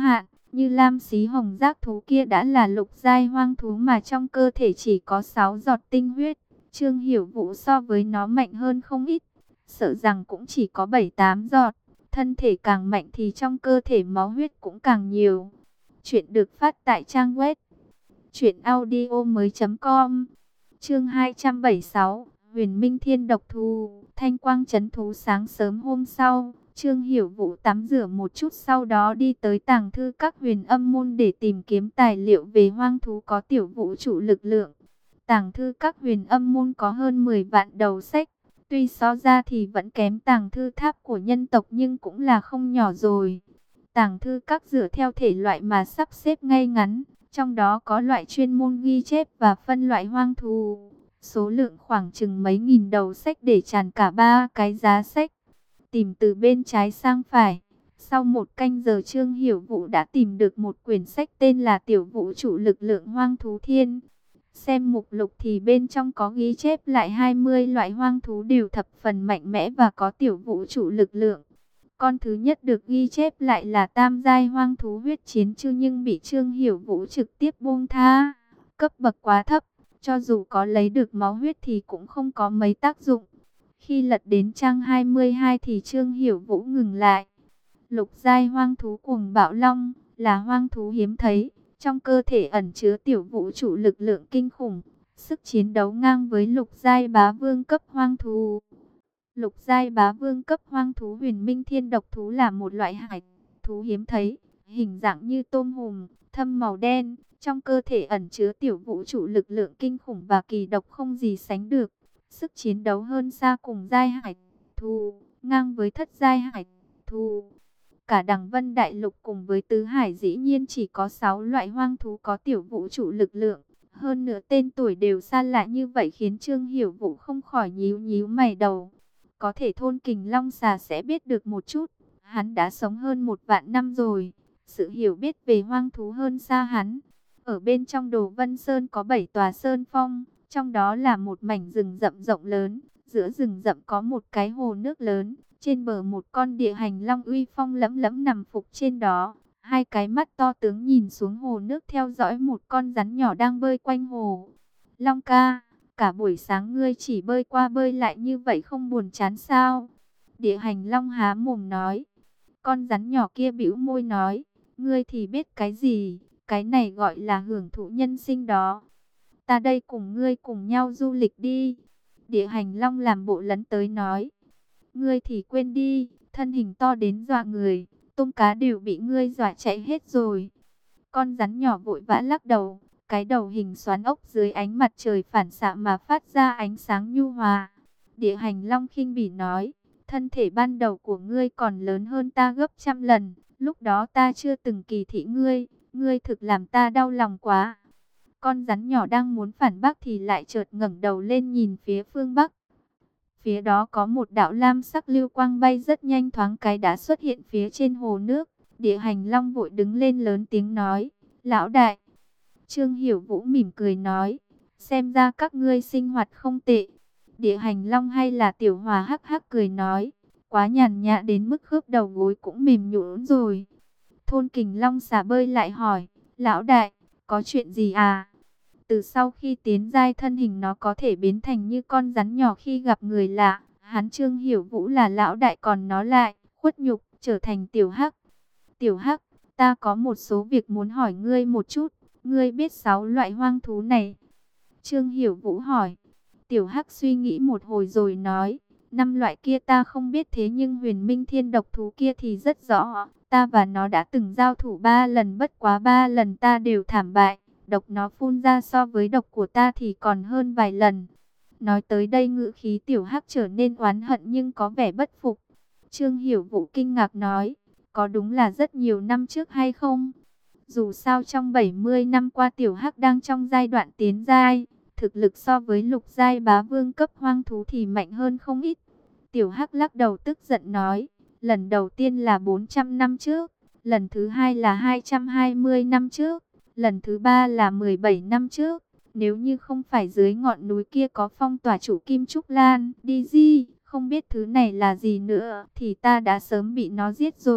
Như lam xí hồng giác thú kia đã là lục giai hoang thú mà trong cơ thể chỉ có sáu giọt tinh huyết. Trương Hiểu Vũ so với nó mạnh hơn không ít, sợ rằng cũng chỉ có bảy tám giọt. Thân thể càng mạnh thì trong cơ thể máu huyết cũng càng nhiều. Chuyện được phát tại trang web truyện audio mới chấm com. Chương hai trăm bảy mươi sáu, Huyền Minh Thiên độc thú. Thanh quang trấn thú. Sáng sớm hôm sau, Trương Hiểu Vũ tắm rửa một chút, sau đó đi tới tàng thư các Huyền Âm môn để tìm kiếm tài liệu về hoang thú có tiểu vũ trụ lực lượng. Tàng thư các Huyền Âm môn có hơn mười vạn đầu sách, tuy so ra thì vẫn kém tàng thư tháp của nhân tộc nhưng cũng là không nhỏ rồi. Tàng thư các dựa theo thể loại mà sắp xếp ngay ngắn, trong đó có loại chuyên môn ghi chép và phân loại hoang thú. Số lượng khoảng chừng mấy nghìn đầu sách để tràn cả ba cái giá sách. Tìm từ bên trái sang phải. Sau một canh giờ Trương Hiểu Vũ đã tìm được một quyển sách tên là Tiểu Vũ trụ lực lượng hoang thú thiên. Xem mục lục thì bên trong có ghi chép lại hai mươi loại hoang thú đều thập phần mạnh mẽ và có tiểu vũ trụ lực lượng. Con thứ nhất được ghi chép lại là tam giai hoang thú huyết chiến chư, nhưng bị Trương Hiểu Vũ trực tiếp buông tha. Cấp bậc quá thấp, cho dù có lấy được máu huyết thì cũng không có mấy tác dụng. Khi lật đến trang hai mươi hai thì Trương Hiểu Vũ ngừng lại. Lục giai hoang thú Cuồng Bạo Long là hoang thú hiếm thấy, trong cơ thể ẩn chứa tiểu vũ trụ lực lượng kinh khủng, sức chiến đấu ngang với lục giai bá vương cấp hoang thú. Lục giai bá vương cấp hoang thú Huyền Minh Thiên độc thú là một loại hải thú hiếm thấy, hình dạng như tôm hùm, thâm màu đen, trong cơ thể ẩn chứa tiểu vũ trụ lực lượng kinh khủng và kỳ độc không gì sánh được. Sức chiến đấu hơn xa cùng giai hải thú, ngang với thất giai hải thú. Cả Đằng Vân Đại Lục cùng với Tứ Hải dĩ nhiên chỉ có sáu loại hoang thú có tiểu vũ trụ lực lượng. Hơn nữa tên tuổi đều xa lạ như vậy khiến Trương Hiểu Vũ không khỏi nhíu nhíu mày đầu. Có thể Thôn Kình Long Xà sẽ biết được một chút. Hắn đã sống hơn một vạn năm rồi. Sự hiểu biết về hoang thú hơn xa hắn. Ở bên trong Đồ Vân Sơn có bảy tòa sơn phong. Trong đó là một mảnh rừng rậm rộng lớn. Giữa rừng rậm có một cái hồ nước lớn. Trên bờ một con địa hành long uy phong lẫm lẫm nằm phục trên đó. Hai cái mắt to tướng nhìn xuống hồ nước theo dõi một con rắn nhỏ đang bơi quanh hồ. Long ca, cả buổi sáng ngươi chỉ bơi qua bơi lại như vậy không buồn chán sao? Địa hành long há mồm nói. Con rắn nhỏ kia bĩu môi nói. Ngươi thì biết cái gì? Cái này gọi là hưởng thụ nhân sinh đó. Ta đây cùng ngươi cùng nhau du lịch đi. Địa hành long làm bộ lấn tới nói. Ngươi thì quên đi, thân hình to đến dọa người, tôm cá đều bị ngươi dọa chạy hết rồi. Con rắn nhỏ vội vã lắc đầu, cái đầu hình xoắn ốc dưới ánh mặt trời phản xạ mà phát ra ánh sáng nhu hòa. Địa hành long khinh bỉ nói, thân thể ban đầu của ngươi còn lớn hơn ta gấp trăm lần, lúc đó ta chưa từng kỳ thị ngươi, ngươi thực làm ta đau lòng quá. Con rắn nhỏ đang muốn phản bác thì lại chợt ngẩng đầu lên nhìn phía phương Bắc. Phía đó có một đạo lam sắc lưu quang bay rất nhanh, thoáng cái đã xuất hiện phía trên hồ nước. Địa hành long vội đứng lên lớn tiếng nói, lão đại. Trương Hiểu Vũ mỉm cười nói, xem ra các ngươi sinh hoạt không tệ. Địa hành long hay là tiểu hòa hắc hắc cười nói, quá nhàn nhã đến mức khớp đầu gối cũng mềm nhũn rồi. Thôn Kình Long xả bơi lại hỏi, lão đại, có chuyện gì à? Từ sau khi tiến giai thân hình nó có thể biến thành như con rắn nhỏ khi gặp người lạ. Hắn Trương Hiểu Vũ là lão đại còn nó lại khuất nhục trở thành tiểu hắc. Tiểu hắc, ta có một số việc muốn hỏi ngươi một chút. Ngươi biết sáu loại hoang thú này? Trương Hiểu Vũ hỏi. Tiểu hắc suy nghĩ một hồi rồi nói. Năm loại kia ta không biết, thế nhưng Huyền Minh Thiên độc thú kia thì rất rõ. Ta và nó đã từng giao thủ ba lần, bất quá ba lần ta đều thảm bại. Độc nó phun ra so với độc của ta thì còn hơn vài lần. Nói tới đây ngữ khí tiểu hắc trở nên oán hận nhưng có vẻ bất phục. Trương Hiểu Vũ kinh ngạc nói, có đúng là rất nhiều năm trước hay không? Dù sao trong bảy mươi năm qua tiểu hắc đang trong giai đoạn tiến giai, thực lực so với lục giai bá vương cấp hoang thú thì mạnh hơn không ít. Tiểu hắc lắc đầu tức giận nói, lần đầu tiên là bốn trăm năm trước, lần thứ hai là hai trăm hai mươi năm trước. Lần thứ ba là mười bảy năm trước. Nếu như không phải dưới ngọn núi kia có phong tỏa chủ Kim Trúc Lan, đi gì, không biết thứ này là gì nữa, thì ta đã sớm bị nó giết rồi.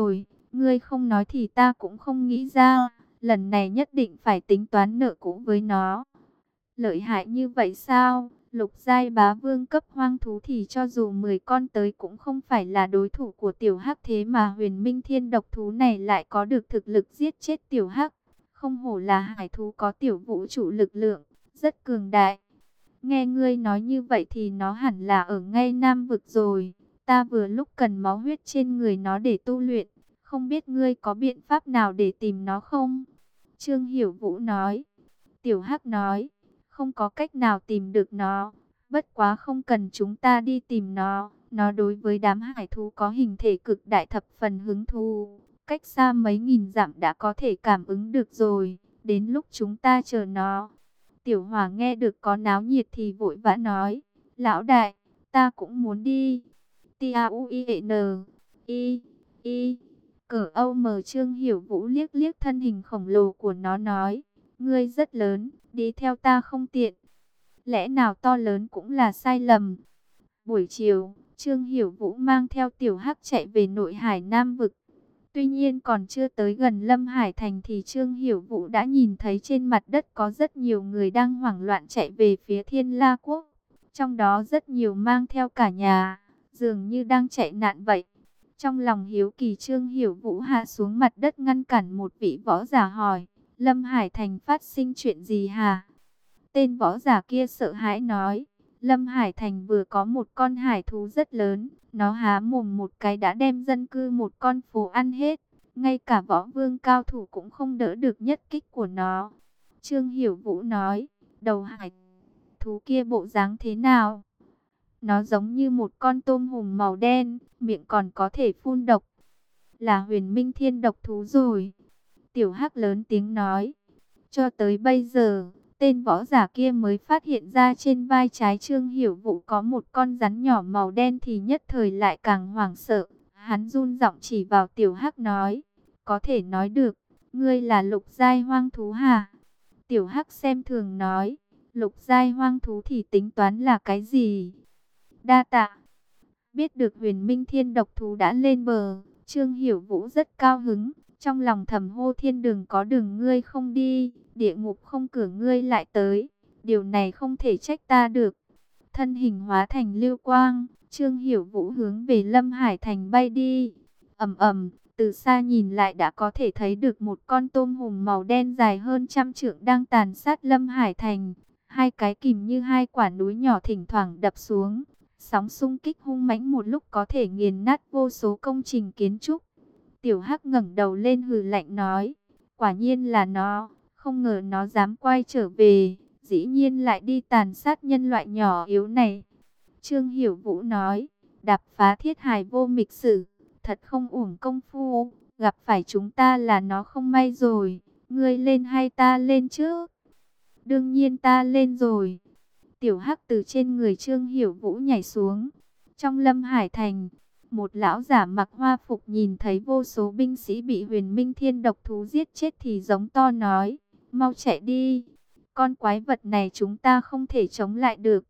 Ngươi không nói thì ta cũng không nghĩ ra, lần này nhất định phải tính toán nợ cũ với nó. Lợi hại như vậy sao? Lục giai bá vương cấp hoang thú thì cho dù mười con tới cũng không phải là đối thủ của tiểu hắc, thế mà huyền minh thiên độc thú này lại có được thực lực giết chết tiểu hắc. Không hổ là hải thú có tiểu vũ trụ lực lượng, rất cường đại. Nghe ngươi nói như vậy thì nó hẳn là ở ngay Nam vực rồi. Ta vừa lúc cần máu huyết trên người nó để tu luyện. Không biết ngươi có biện pháp nào để tìm nó không? Trương Hiểu Vũ nói. Tiểu Hắc nói. Không có cách nào tìm được nó. Bất quá không cần chúng ta đi tìm nó. Nó đối với đám hải thú có hình thể cực đại thập phần hứng thú. Cách xa mấy nghìn dặm đã có thể cảm ứng được rồi. Đến lúc chúng ta chờ nó. Tiểu Hòa nghe được có náo nhiệt thì vội vã nói. Lão đại, ta cũng muốn đi. Tia u i n i i cỡ Âu mờ Trương Hiểu Vũ liếc liếc thân hình khổng lồ của nó nói. Ngươi rất lớn, đi theo ta không tiện. Lẽ nào to lớn cũng là sai lầm. Buổi chiều, Trương Hiểu Vũ mang theo Tiểu Hắc chạy về nội hải Nam vực. Tuy nhiên còn chưa tới gần Lâm Hải Thành thì Trương Hiểu Vũ đã nhìn thấy trên mặt đất có rất nhiều người đang hoảng loạn chạy về phía Thiên La Quốc. Trong đó rất nhiều mang theo cả nhà, dường như đang chạy nạn vậy. Trong lòng hiếu kỳ, Trương Hiểu Vũ hạ xuống mặt đất ngăn cản một vị võ giả hỏi, Lâm Hải Thành phát sinh chuyện gì hả? Tên võ giả kia sợ hãi nói, Lâm Hải Thành vừa có một con hải thú rất lớn, nó há mồm một cái đã đem dân cư một con phố ăn hết. Ngay cả võ vương cao thủ cũng không đỡ được nhất kích của nó. Trương Hiểu Vũ nói, đầu hải thú kia bộ dáng thế nào? Nó giống như một con tôm hùm màu đen, miệng còn có thể phun độc. Là huyền minh thiên độc thú rồi. Tiểu Hắc lớn tiếng nói. Cho tới bây giờ, tên võ giả kia mới phát hiện ra trên vai trái Trương Hiểu Vũ có một con rắn nhỏ màu đen thì nhất thời lại càng hoảng sợ. Hắn run giọng chỉ vào Tiểu Hắc nói, có thể nói được, ngươi là lục giai hoang thú hả? Tiểu Hắc xem thường nói, lục giai hoang thú thì tính toán là cái gì? Đa tạ. Biết được huyền minh thiên độc thú đã lên bờ, Trương Hiểu Vũ rất cao hứng, trong lòng thầm hô thiên đường có đường ngươi không đi, địa ngục không cửa ngươi lại tới, điều này không thể trách ta được. Thân hình hóa thành lưu quang, Trương Hiểu Vũ hướng về Lâm Hải Thành bay đi. Ầm ầm, từ xa nhìn lại đã có thể thấy được một con tôm hùm màu đen dài hơn trăm trượng đang tàn sát Lâm Hải Thành. Hai cái kìm như hai quả núi nhỏ thỉnh thoảng đập xuống. Sóng xung kích hung mãnh một lúc có thể nghiền nát vô số công trình kiến trúc. Tiểu Hắc ngẩng đầu lên hừ lạnh nói, quả nhiên là nó, không ngờ nó dám quay trở về, dĩ nhiên lại đi tàn sát nhân loại nhỏ yếu này. Trương Hiểu Vũ nói, đạp phá thiết hài vô mịch sử, thật không uổng công phu, gặp phải chúng ta là nó không may rồi, ngươi lên hay ta lên trước? Đương nhiên ta lên rồi. Tiểu Hắc từ trên người Trương Hiểu Vũ nhảy xuống. Trong Lâm Hải Thành, một lão giả mặc hoa phục nhìn thấy vô số binh sĩ bị huyền minh thiên độc thú giết chết thì giống to nói, mau chạy đi, con quái vật này chúng ta không thể chống lại được.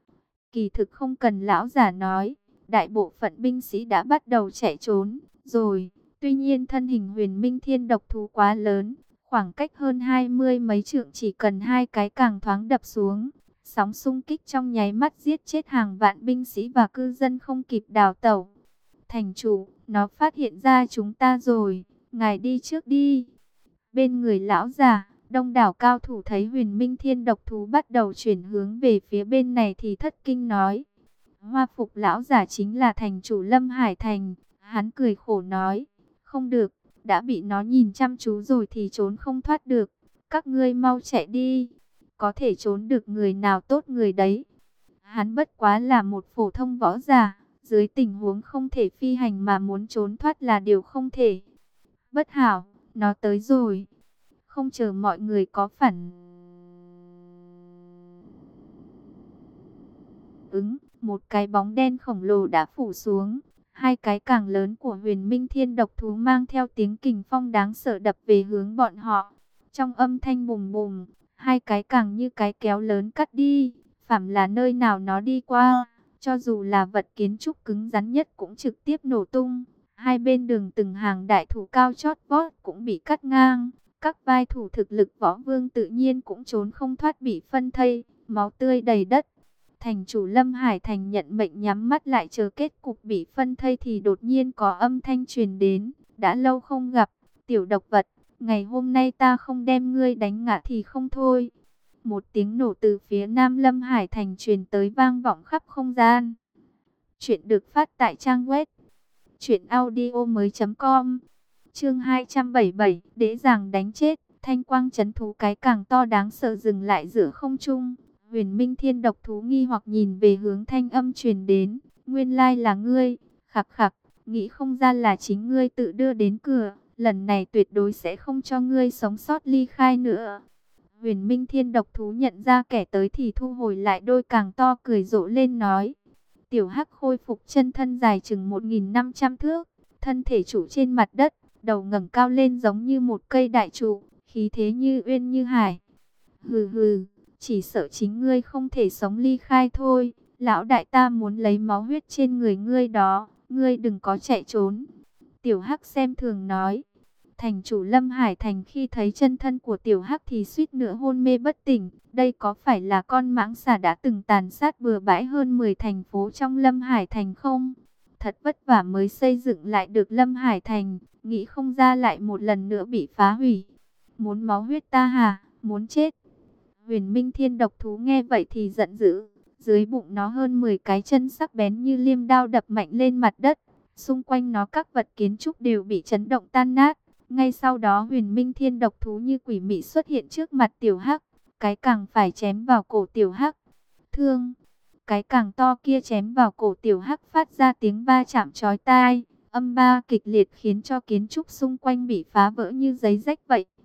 Kỳ thực không cần lão giả nói, đại bộ phận binh sĩ đã bắt đầu chạy trốn rồi. Tuy nhiên thân hình huyền minh thiên độc thú quá lớn, khoảng cách hơn hai mươi mấy trượng, chỉ cần hai cái càng thoáng đập xuống, sóng xung kích trong nháy mắt giết chết hàng vạn binh sĩ và cư dân không kịp đào tẩu. Thành chủ, nó phát hiện ra chúng ta rồi, ngài đi trước đi. Bên người lão già, đông đảo cao thủ thấy huyền minh thiên độc thú bắt đầu chuyển hướng về phía bên này thì thất kinh nói. Hoa phục lão giả chính là thành chủ Lâm Hải Thành, hắn cười khổ nói, không được, đã bị nó nhìn chăm chú rồi thì trốn không thoát được, các ngươi mau chạy đi, có thể trốn được người nào tốt người đấy. Hắn bất quá là một phổ thông võ giả, dưới tình huống không thể phi hành mà muốn trốn thoát là điều không thể. Bất hảo, nó tới rồi. Không chờ mọi người có phản ứng, một cái bóng đen khổng lồ đã phủ xuống. Hai cái càng lớn của huyền minh thiên độc thú mang theo tiếng kình phong đáng sợ đập về hướng bọn họ. Trong âm thanh bùng bùng, hai cái càng như cái kéo lớn cắt đi. Phàm là nơi nào nó đi qua, cho dù là vật kiến trúc cứng rắn nhất cũng trực tiếp nổ tung. Hai bên đường từng hàng đại thụ cao chót vót cũng bị cắt ngang. Các vai thủ thực lực võ vương tự nhiên cũng trốn không thoát bị phân thây, máu tươi đầy đất. Thành chủ Lâm Hải Thành nhận mệnh nhắm mắt lại chờ kết cục bị phân thây thì đột nhiên có âm thanh truyền đến. Đã lâu không gặp, tiểu độc vật, ngày hôm nay ta không đem ngươi đánh ngã thì không thôi. Một tiếng nổ từ phía nam Lâm Hải Thành truyền tới vang vọng khắp không gian. Chuyện được phát tại trang web truyện audio mới.com. Chương hai trăm bảy mươi bảy, dễ dàng đánh chết. Thanh quang trấn thú cái càng to đáng sợ dừng lại giữa không trung. Huyền Minh Thiên độc thú nghi hoặc nhìn về hướng thanh âm truyền đến. Nguyên lai là ngươi. Khặc khặc, nghĩ không ra là chính ngươi tự đưa đến cửa. Lần này tuyệt đối sẽ không cho ngươi sống sót ly khai nữa. Huyền Minh Thiên độc thú nhận ra kẻ tới thì thu hồi lại đôi càng to, cười rộ lên nói. Tiểu Hắc khôi phục chân thân dài chừng một nghìn năm trăm thước, thân thể trụ trên mặt đất, đầu ngẩng cao lên giống như một cây đại trụ, khí thế như uyên như hải. Hừ hừ, chỉ sợ chính ngươi không thể sống ly khai thôi. Lão đại ta muốn lấy máu huyết trên người ngươi đó, ngươi đừng có chạy trốn. Tiểu Hắc xem thường nói. Thành chủ Lâm Hải Thành khi thấy chân thân của Tiểu Hắc thì suýt nữa hôn mê bất tỉnh. Đây có phải là con mãng xà đã từng tàn sát bừa bãi hơn mười thành phố trong Lâm Hải Thành không? Thật vất vả mới xây dựng lại được Lâm Hải Thành, nghĩ không ra lại một lần nữa bị phá hủy. Muốn máu huyết ta hả? Muốn chết? Huyền Minh Thiên độc thú nghe vậy thì giận dữ. Dưới bụng nó hơn mười cái chân sắc bén như liêm đao đập mạnh lên mặt đất. Xung quanh nó các vật kiến trúc đều bị chấn động tan nát. Ngay sau đó Huyền Minh Thiên độc thú như quỷ mị xuất hiện trước mặt Tiểu Hắc. Cái càng phải chém vào cổ Tiểu Hắc. Thương! Cái càng to kia chém vào cổ Tiểu Hắc phát ra tiếng va chạm chói tai. Âm ba kịch liệt khiến cho kiến trúc xung quanh bị phá vỡ như giấy rách vậy.